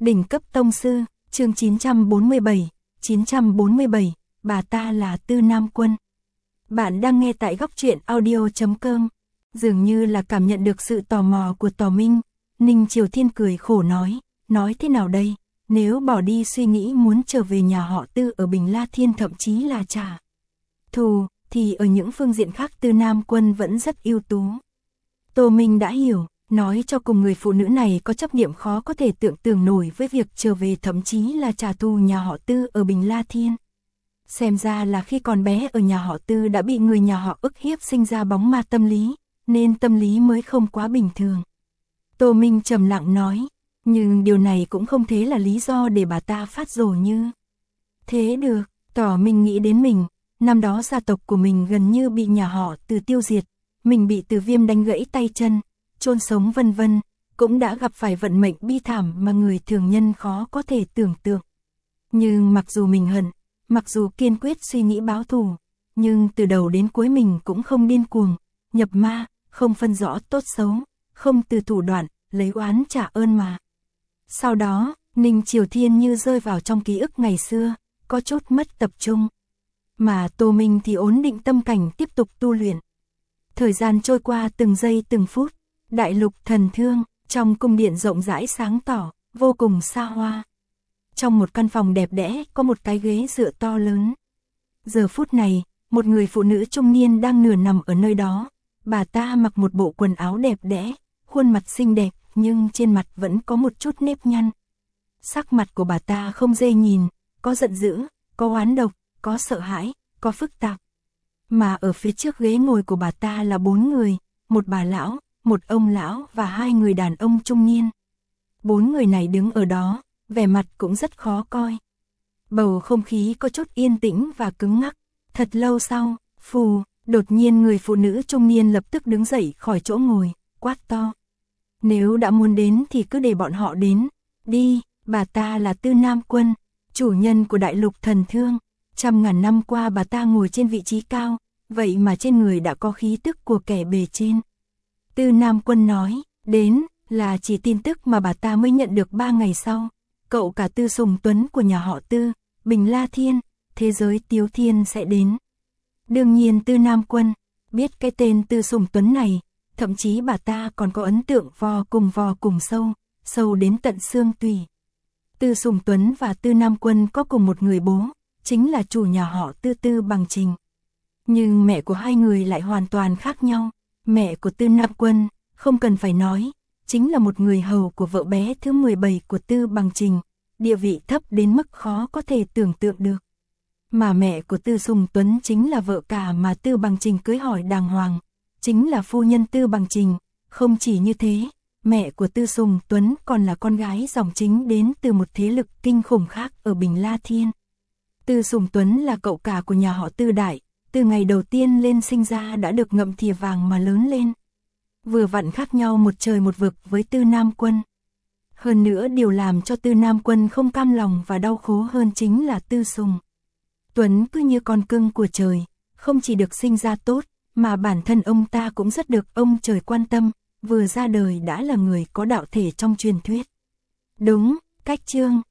Đỉnh cấp tông sư, chương 947, bà ta là Tư Nam Quân. Bạn đang nghe tại góc truyện audio.com. Dường như là cảm nhận được sự tò mò của Tò Minh, Ninh Triều Thiên cười khổ nói thế nào đây, nếu bỏ đi suy nghĩ muốn trở về nhà họ Tư ở Bình La Thiên thậm chí là trả thù, thì ở những phương diện khác Tư Nam Quân vẫn rất ưu tú. Tô Minh đã hiểu, nói cho cùng người phụ nữ này có chấp niệm khó có thể tưởng tượng nổi với việc trở về thậm chí là trả thù nhà họ Tư ở Bình La Thiên. Xem ra là khi còn bé ở nhà họ Tư đã bị người nhà họ ức hiếp sinh ra bóng ma tâm lý, nên tâm lý mới không quá bình thường. Tô Minh trầm lặng nói, nhưng điều này cũng không thế là lý do để bà ta phát rồ như thế được. Tỏ Minh nghĩ đến mình, năm đó gia tộc của mình gần như bị nhà họ Từ tiêu diệt, mình bị Từ Viêm đánh gãy tay chân, chôn sống vân vân, cũng đã gặp phải vận mệnh bi thảm mà người thường nhân khó có thể tưởng tượng. Nhưng mặc dù mình hận, mặc dù kiên quyết suy nghĩ báo thù, nhưng từ đầu đến cuối mình cũng không điên cuồng, nhập ma, không phân rõ tốt xấu, không từ thủ đoạn, lấy oán trả ơn mà. Sau đó, Ninh Triều Thiên như rơi vào trong ký ức ngày xưa, có chút mất tập trung. Mà Tô Minh thì ổn định tâm cảnh tiếp tục tu luyện. Thời gian trôi qua từng giây từng phút, Đại Lục Thần Thương, trong cung điện rộng rãi sáng tỏ, vô cùng xa hoa. Trong một căn phòng đẹp đẽ có một cái ghế dựa to lớn. Giờ phút này, một người phụ nữ trung niên đang nửa nằm ở nơi đó. Bà ta mặc một bộ quần áo đẹp đẽ, khuôn mặt xinh đẹp nhưng trên mặt vẫn có một chút nếp nhăn. Sắc mặt của bà ta không dễ nhìn, có giận dữ, có oán độc, có sợ hãi, có phức tạp. Mà ở phía trước ghế ngồi của bà ta là 4 người, một bà lão, một ông lão và 2 người đàn ông trung niên. 4 người này đứng ở đó, vẻ mặt cũng rất khó coi. Bầu không khí có chút yên tĩnh và cứng ngắc. Thật lâu sau, đột nhiên người phụ nữ trung niên lập tức đứng dậy khỏi chỗ ngồi, quát to. Nếu đã muốn đến thì cứ để bọn họ đến, đi, bà ta là Tư Nam Quân, chủ nhân của Đại Lục Thần Thương. Trăm ngàn năm qua bà ta ngồi trên vị trí cao, vậy mà trên người đã có khí tức của kẻ bề trên. Tư Nam Quân nói, đến, là chỉ tin tức mà bà ta mới nhận được 3 ngày sau. Cậu cả Tư Sùng Tuấn của nhà họ Tư, Bình La Thiên, thế giới Tiếu Thiên sẽ đến. Đương nhiên Tư Nam Quân biết cái tên Tư Sùng Tuấn này, thậm chí bà ta còn có ấn tượng vò cùng sâu đến tận xương tủy. Tư Sùng Tuấn và Tư Nam Quân có cùng một người bố, chính là chủ nhà họ Tư Tư Bằng Trình. Nhưng mẹ của hai người lại hoàn toàn khác nhau. Mẹ của Tư Nam Quân, không cần phải nói, chính là một người hầu của vợ bé thứ 17 của Tư Bằng Trình, địa vị thấp đến mức khó có thể tưởng tượng được. Mà mẹ của Tư Sùng Tuấn chính là vợ cả mà Tư Bằng Trình cưới hỏi đàng hoàng, chính là phu nhân Tư Bằng Trình. Không chỉ như thế, mẹ của Tư Sùng Tuấn còn là con gái dòng chính đến từ một thế lực kinh khủng khác ở Bình La Thiên. Tư Sùng Tuấn là cậu cả của nhà họ Tư Đại, từ ngày đầu tiên lên sinh ra đã được ngậm thìa vàng mà lớn lên. Vừa vặn khác nhau một trời một vực với Tư Nam Quân. Hơn nữa điều làm cho Tư Nam Quân không cam lòng và đau khổ hơn chính là Tư Sùng Tuấn cứ như con cưng của trời, không chỉ được sinh ra tốt, mà bản thân ông ta cũng rất được ông trời quan tâm, vừa ra đời đã là người có đạo thể trong truyền thuyết. Đúng, cách chương,